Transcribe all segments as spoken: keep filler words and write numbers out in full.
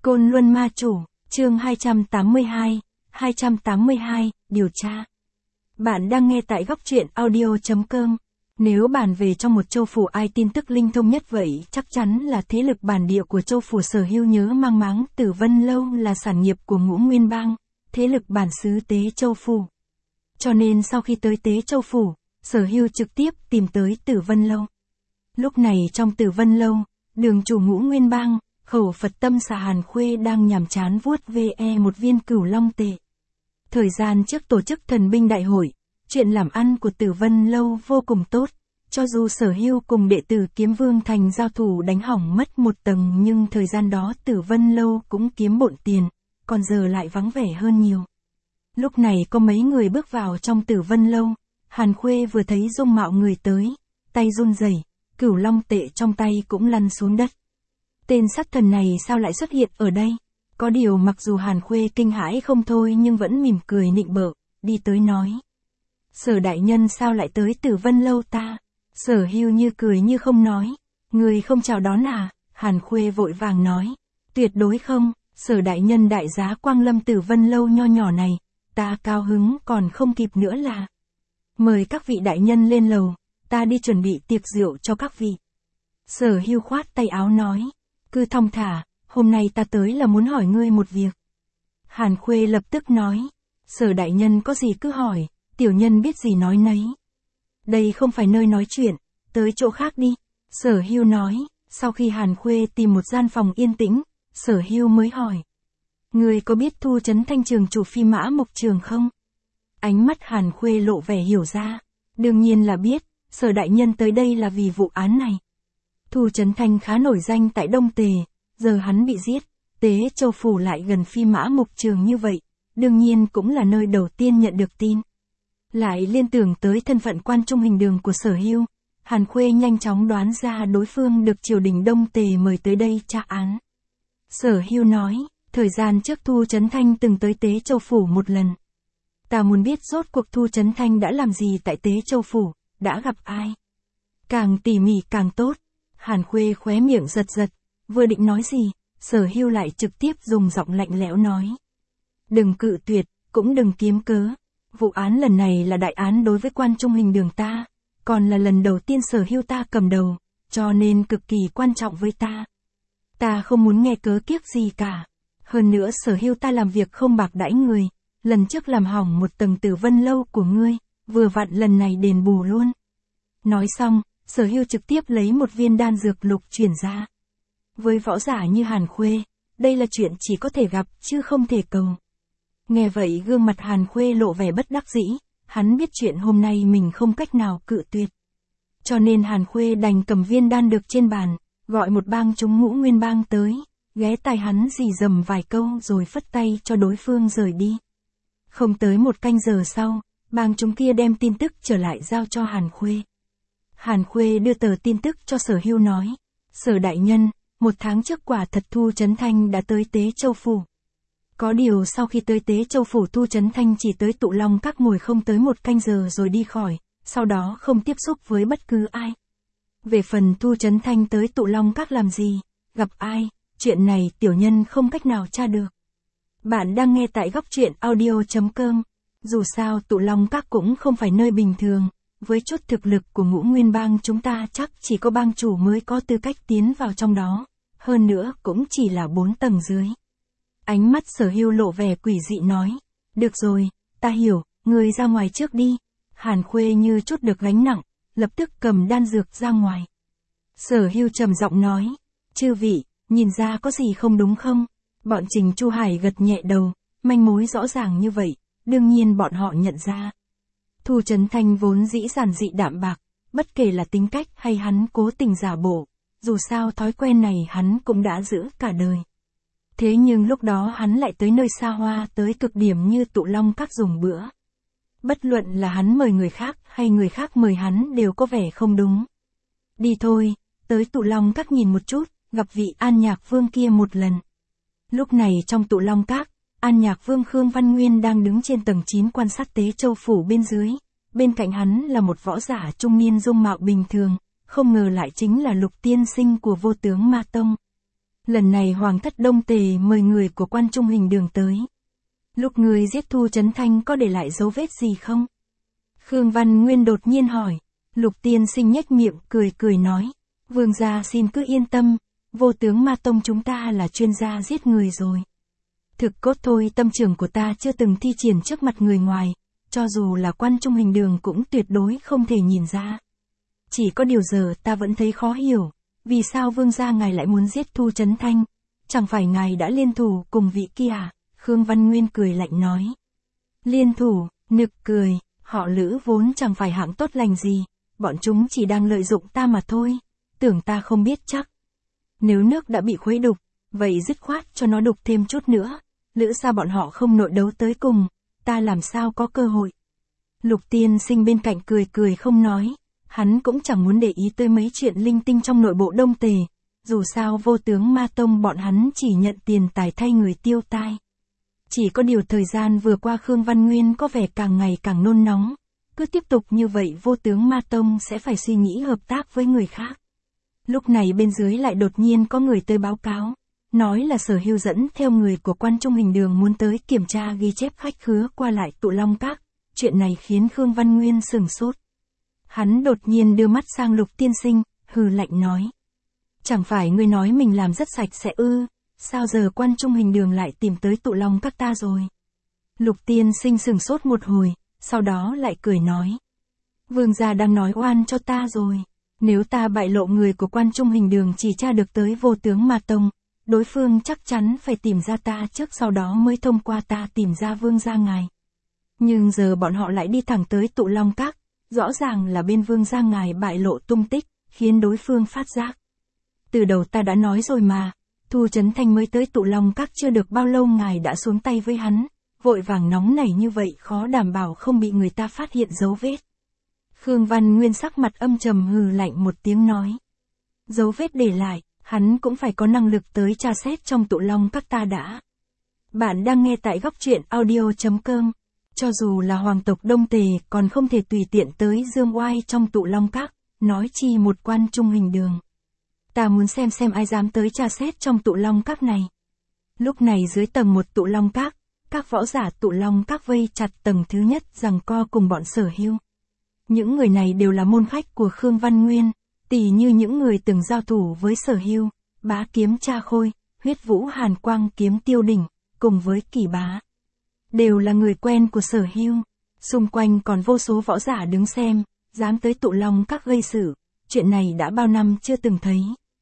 Côn Luân Ma Chủ, chương hai trăm tám mươi hai, hai trăm tám mươi hai, điều tra. Bạn đang nghe tại góc truyện audio.com. Nếu bàn về trong một châu phủ ai tin tức linh thông nhất vậy chắc chắn là thế lực bản địa của châu phủ Sở Hưu. Nhớ mang máng Tử Vân Lâu là sản nghiệp của Ngũ Nguyên Bang, thế lực bản xứ Tế Châu Phủ. Cho nên sau khi tới Tế Châu Phủ, Sở Hưu trực tiếp tìm tới Tử Vân Lâu. Lúc này trong Tử Vân Lâu, đường chủ Ngũ Nguyên Bang, Khẩu Phật Tâm Xà Hàn Khuê đang nhàm chán vuốt ve một viên cửu long tệ. Thời gian trước tổ chức thần binh đại hội, chuyện làm ăn của Tử Vân Lâu vô cùng tốt, cho dù Sở Hưu cùng đệ tử Kiếm Vương Thành giao thủ đánh hỏng mất một tầng nhưng thời gian đó Tử Vân Lâu cũng kiếm bộn tiền, còn giờ lại vắng vẻ hơn nhiều. Lúc này có mấy người bước vào trong Tử Vân Lâu, Hàn Khuê vừa thấy dung mạo người tới, tay run rẩy, cửu long tệ trong tay cũng lăn xuống đất. Tên sát thần này sao lại xuất hiện ở đây? Có điều mặc dù Hàn Khuê kinh hãi không thôi nhưng vẫn mỉm cười nịnh bợ, đi tới nói. Sở đại nhân sao lại tới Tử Vân Lâu ta? Sở Hưu như cười như không nói. Người không chào đón à? Hàn Khuê vội vàng nói. Tuyệt đối không, Sở đại nhân đại giá quang lâm Tử Vân Lâu nho nhỏ này, ta cao hứng còn không kịp nữa là. Mời các vị đại nhân lên lầu, ta đi chuẩn bị tiệc rượu cho các vị. Sở Hưu khoát tay áo nói. Cứ thong thả, hôm nay ta tới là muốn hỏi ngươi một việc. Hàn Khuê lập tức nói. Sở đại nhân có gì cứ hỏi, tiểu nhân biết gì nói nấy. Đây không phải nơi nói chuyện, tới chỗ khác đi. Sở Hưu nói, sau khi Hàn Khuê tìm một gian phòng yên tĩnh, Sở Hưu mới hỏi. Ngươi có biết Thu Trấn Thanh trường chủ Phi Mã Mộc Trường không? Ánh mắt Hàn Khuê lộ vẻ hiểu ra. Đương nhiên là biết, Sở đại nhân tới đây là vì vụ án này. Thu Trấn Thanh khá nổi danh tại Đông Tề, giờ hắn bị giết, Tế Châu Phủ lại gần Phi Mã Mộc Trường như vậy, đương nhiên cũng là nơi đầu tiên nhận được tin. Lại liên tưởng tới thân phận quan trung hình đường của Sở Hưu, Hàn Khuê nhanh chóng đoán ra đối phương được triều đình Đông Tề mời tới đây tra án. Sở Hưu nói, thời gian trước Thu Trấn Thanh từng tới Tế Châu Phủ một lần. Ta muốn biết rốt cuộc Thu Trấn Thanh đã làm gì tại Tế Châu Phủ, đã gặp ai. Càng tỉ mỉ càng tốt. Hàn Khuê khóe miệng giật giật, vừa định nói gì, Sở Hưu lại trực tiếp dùng giọng lạnh lẽo nói. Đừng cự tuyệt, cũng đừng kiếm cớ. Vụ án lần này là đại án đối với quan trung hình đường ta, còn là lần đầu tiên Sở Hưu ta cầm đầu, cho nên cực kỳ quan trọng với ta. Ta không muốn nghe cớ kiếc gì cả. Hơn nữa Sở Hưu ta làm việc không bạc đãi người, lần trước làm hỏng một tầng Tử Vân Lâu của ngươi, vừa vặn lần này đền bù luôn. Nói xong, Sở Hưu trực tiếp lấy một viên đan dược lục chuyển ra. Với võ giả như Hàn Khuê, đây là chuyện chỉ có thể gặp chứ không thể cầu. Nghe vậy gương mặt Hàn Khuê lộ vẻ bất đắc dĩ, hắn biết chuyện hôm nay mình không cách nào cự tuyệt. Cho nên Hàn Khuê đành cầm viên đan được trên bàn, gọi một bang chúng Ngũ Nguyên Bang tới, ghé tai hắn rì rầm vài câu rồi phất tay cho đối phương rời đi. Không tới một canh giờ sau, bang chúng kia đem tin tức trở lại giao cho Hàn Khuê. Hàn Khuê đưa tờ tin tức cho Sở Hưu nói. Sở đại nhân, một tháng trước quả thật Thu Trấn Thanh đã tới Tế Châu Phủ. Có điều sau khi tới Tế Châu Phủ Thu Trấn Thanh chỉ tới Tụ Long Các ngồi không tới một canh giờ rồi đi khỏi, sau đó không tiếp xúc với bất cứ ai. Về phần Thu Trấn Thanh tới Tụ Long Các làm gì, gặp ai, chuyện này tiểu nhân không cách nào tra được. Bạn đang nghe tại góc truyện audio.com. Dù sao Tụ Long Các cũng không phải nơi bình thường. Với chút thực lực của Ngũ Nguyên Bang chúng ta chắc chỉ có bang chủ mới có tư cách tiến vào trong đó, hơn nữa cũng chỉ là bốn tầng dưới. Ánh mắt Sở Hưu lộ vẻ quỷ dị nói, được rồi, ta hiểu, người ra ngoài trước đi. Hàn Khuê như chút được gánh nặng, lập tức cầm đan dược ra ngoài. Sở Hưu trầm giọng nói, chư vị, nhìn ra có gì không đúng không? Bọn Trình Chu Hải gật nhẹ đầu, manh mối rõ ràng như vậy, đương nhiên bọn họ nhận ra. Thu Trấn Thanh vốn dĩ giản dị đạm bạc, bất kể là tính cách hay hắn cố tình giả bộ, dù sao thói quen này hắn cũng đã giữ cả đời. Thế nhưng lúc đó hắn lại tới nơi xa hoa tới cực điểm như Tụ Long Các dùng bữa. Bất luận là hắn mời người khác hay người khác mời hắn đều có vẻ không đúng. Đi thôi, tới Tụ Long Các nhìn một chút, gặp vị An Nhạc Vương kia một lần. Lúc này trong Tụ Long Các, An Nhạc Vương Khương Văn Nguyên đang đứng trên tầng chín quan sát Tế Châu Phủ bên dưới, bên cạnh hắn là một võ giả trung niên dung mạo bình thường, không ngờ lại chính là Lục tiên sinh của Vô Tướng Ma Tông. Lần này Hoàng thất Đông Tề mời người của Quan Trung Hình Đường tới. Lúc người giết Thu Chấn Thanh có để lại dấu vết gì không? Khương Văn Nguyên đột nhiên hỏi. Lục Tiên Sinh nhếch miệng cười cười nói. Vương gia xin cứ yên tâm, vô tướng Ma Tông chúng ta là chuyên gia giết người rồi. Thực cốt thôi tâm trưởng của ta chưa từng thi triển trước mặt người ngoài, cho dù là Quan Trung Hình Đường cũng tuyệt đối không thể nhìn ra. Chỉ có điều giờ ta vẫn thấy khó hiểu, vì sao vương gia ngài lại muốn giết Thu Chấn Thanh, chẳng phải ngài đã liên thủ cùng vị kia à? Khương Văn Nguyên cười lạnh nói. Liên thủ, nực cười, họ Lữ vốn chẳng phải hạng tốt lành gì, bọn chúng chỉ đang lợi dụng ta mà thôi, tưởng ta không biết chắc. Nếu nước đã bị khuấy đục, vậy dứt khoát cho nó đục thêm chút nữa, lữ sao bọn họ không nội đấu tới cùng, ta làm sao có cơ hội. Lục Tiên Sinh bên cạnh cười cười không nói, hắn cũng chẳng muốn để ý tới mấy chuyện linh tinh trong nội bộ Đông Tề, dù sao vô tướng Ma Tông bọn hắn chỉ nhận tiền tài thay người tiêu tai. Chỉ có điều thời gian vừa qua Khương Văn Nguyên có vẻ càng ngày càng nôn nóng, cứ tiếp tục như vậy vô tướng Ma Tông sẽ phải suy nghĩ hợp tác với người khác. Lúc này bên dưới lại đột nhiên có người tới báo cáo, nói là Sở Hưu dẫn theo người của Quan Trung Hình Đường muốn tới kiểm tra ghi chép khách khứa qua lại Tụ Long Các. Chuyện này khiến Khương Văn Nguyên sửng sốt. Hắn đột nhiên đưa mắt sang Lục Tiên Sinh, hừ lạnh nói. Chẳng phải ngươi nói mình làm rất sạch sẽ ư, sao giờ Quan Trung Hình Đường lại tìm tới Tụ Long Các ta rồi? Lục Tiên Sinh sửng sốt một hồi, sau đó lại cười nói. Vương gia đang nói oan cho ta rồi. Nếu ta bại lộ người của Quan Trung Hình Đường chỉ tra được tới vô tướng Ma Tông, đối phương chắc chắn phải tìm ra ta trước sau đó mới thông qua ta tìm ra vương gia ngài. Nhưng giờ bọn họ lại đi thẳng tới Tụ Long Các, rõ ràng là bên vương gia ngài bại lộ tung tích, khiến đối phương phát giác. Từ đầu ta đã nói rồi mà, Thu Chấn Thanh mới tới Tụ Long Các chưa được bao lâu ngài đã xuống tay với hắn, vội vàng nóng nảy như vậy khó đảm bảo không bị người ta phát hiện dấu vết. Khương Văn Nguyên sắc mặt âm trầm hừ lạnh một tiếng nói. Dấu vết để lại, hắn cũng phải có năng lực tới tra xét trong Tụ Long Các ta đã. Bạn đang nghe tại góc truyện audio chấm com. Cho dù là hoàng tộc Đông Tề còn không thể tùy tiện tới dương oai trong Tụ Long Các, nói chi một Quan Trung Hình Đường. Ta muốn xem xem ai dám tới tra xét trong Tụ Long Các này. Lúc này dưới tầng một Tụ Long Các, các võ giả Tụ Long Các vây chặt tầng thứ nhất giằng co cùng bọn Sở Hưu. Những người này đều là môn khách của Khương Văn Nguyên, tỉ như những người từng giao thủ với Sở Hưu, Bá Kiếm Cha Khôi, Huyết Vũ Hàn Quang Kiếm Tiêu Đỉnh, cùng với Kỳ Bá. Đều là người quen của Sở Hưu. Xung quanh còn vô số võ giả đứng xem, dám tới Tụ Long Các gây sự, chuyện này đã bao năm chưa từng thấy.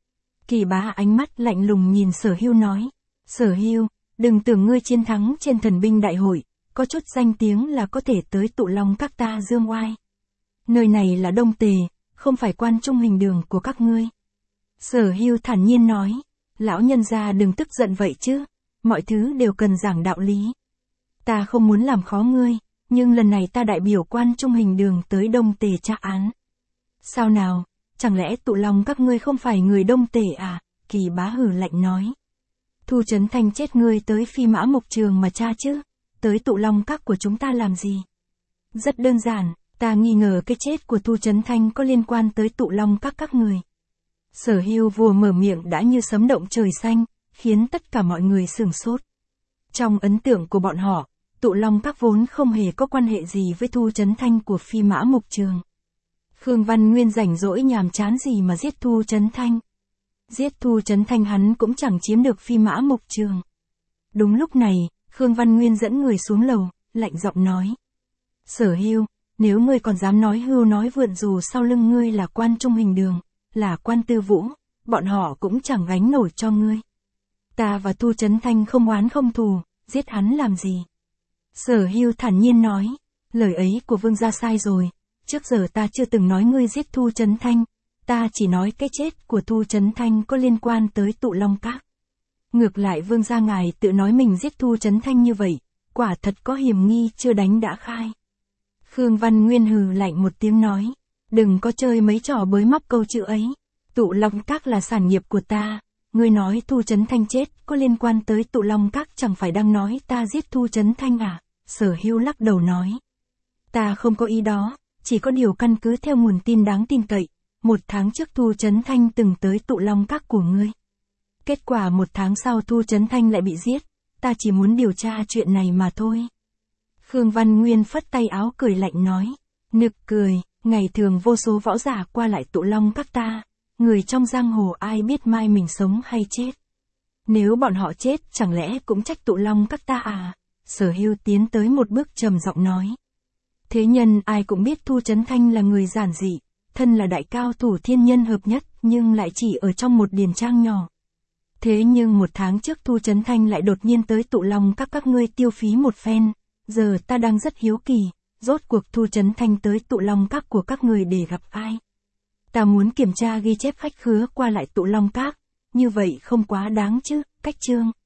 Kỳ Bá ánh mắt lạnh lùng nhìn Sở Hưu nói, Sở Hưu, đừng tưởng ngươi chiến thắng trên thần binh đại hội, có chút danh tiếng là có thể tới Tụ Long Các ta dương oai. Nơi này là Đông Tề, không phải Quan Trung Hình Đường của các ngươi. Sở Hưu thản nhiên nói, lão nhân gia đừng tức giận vậy chứ, mọi thứ đều cần giảng đạo lý. Ta không muốn làm khó ngươi, nhưng lần này ta đại biểu Quan Trung Hình Đường tới Đông Tề tra án. Sao nào, chẳng lẽ Tụ Long Các ngươi không phải người Đông Tề à? Kỳ Bá hừ lạnh nói. Thu Chấn Thanh chết ngươi tới Phi Mã Mục Trường mà tra chứ, tới Tụ Long Các của chúng ta làm gì? Rất đơn giản, ta nghi ngờ cái chết của Thu Chấn Thanh có liên quan tới Tụ Long Các các người. Sở Hưu vừa mở miệng đã như sấm động trời xanh, khiến tất cả mọi người sửng sốt. Trong ấn tượng của bọn họ, Tụ Long Các vốn không hề có quan hệ gì với Thu Chấn Thanh của Phi Mã Mục Trường. Khương Văn Nguyên rảnh rỗi nhàm chán gì mà giết Thu Chấn Thanh. Giết Thu Chấn Thanh hắn cũng chẳng chiếm được Phi Mã Mục Trường. Đúng lúc này, Khương Văn Nguyên dẫn người xuống lầu, lạnh giọng nói. Sở Hưu, nếu ngươi còn dám nói hưu nói vượn dù sau lưng ngươi là Quan Trung Hình Đường, là Quan Tư Vũ, bọn họ cũng chẳng gánh nổi cho ngươi. Ta và Thu Chấn Thanh không oán không thù, giết hắn làm gì? Sở Hưu thản nhiên nói, lời ấy của vương gia sai rồi, trước giờ ta chưa từng nói ngươi giết Thu Chấn Thanh, ta chỉ nói cái chết của Thu Chấn Thanh có liên quan tới Tụ Long Các. Ngược lại vương gia ngài tự nói mình giết Thu Chấn Thanh như vậy, quả thật có hiểm nghi chưa đánh đã khai. Khương Văn Nguyên hừ lạnh một tiếng nói, đừng có chơi mấy trò bới móc câu chữ ấy, Tụ Long Các là sản nghiệp của ta, ngươi nói Thu Chấn Thanh chết có liên quan tới Tụ Long Các chẳng phải đang nói ta giết Thu Chấn Thanh à? Sở Hưu lắc đầu nói, ta không có ý đó, chỉ có điều căn cứ theo nguồn tin đáng tin cậy, một tháng trước Thu Chấn Thanh từng tới Tụ Long Các của ngươi. Kết quả một tháng sau Thu Chấn Thanh lại bị giết, ta chỉ muốn điều tra chuyện này mà thôi. Khương Văn Nguyên phất tay áo cười lạnh nói, nực cười, ngày thường vô số võ giả qua lại Tụ Long Các ta, người trong giang hồ ai biết mai mình sống hay chết. Nếu bọn họ chết chẳng lẽ cũng trách Tụ Long Các ta à? Sở Hưu tiến tới một bước trầm giọng nói. Thế nhân ai cũng biết Thu Chấn Thanh là người giản dị, thân là đại cao thủ thiên nhân hợp nhất nhưng lại chỉ ở trong một điền trang nhỏ. Thế nhưng một tháng trước Thu Chấn Thanh lại đột nhiên tới Tụ Long Các các ngươi tiêu phí một phen, giờ ta đang rất hiếu kỳ, rốt cuộc Thu Chấn Thanh tới Tụ Long Các của các người để gặp ai? Ta muốn kiểm tra ghi chép khách khứa qua lại Tụ Long Các, như vậy không quá đáng chứ, Cách Trương.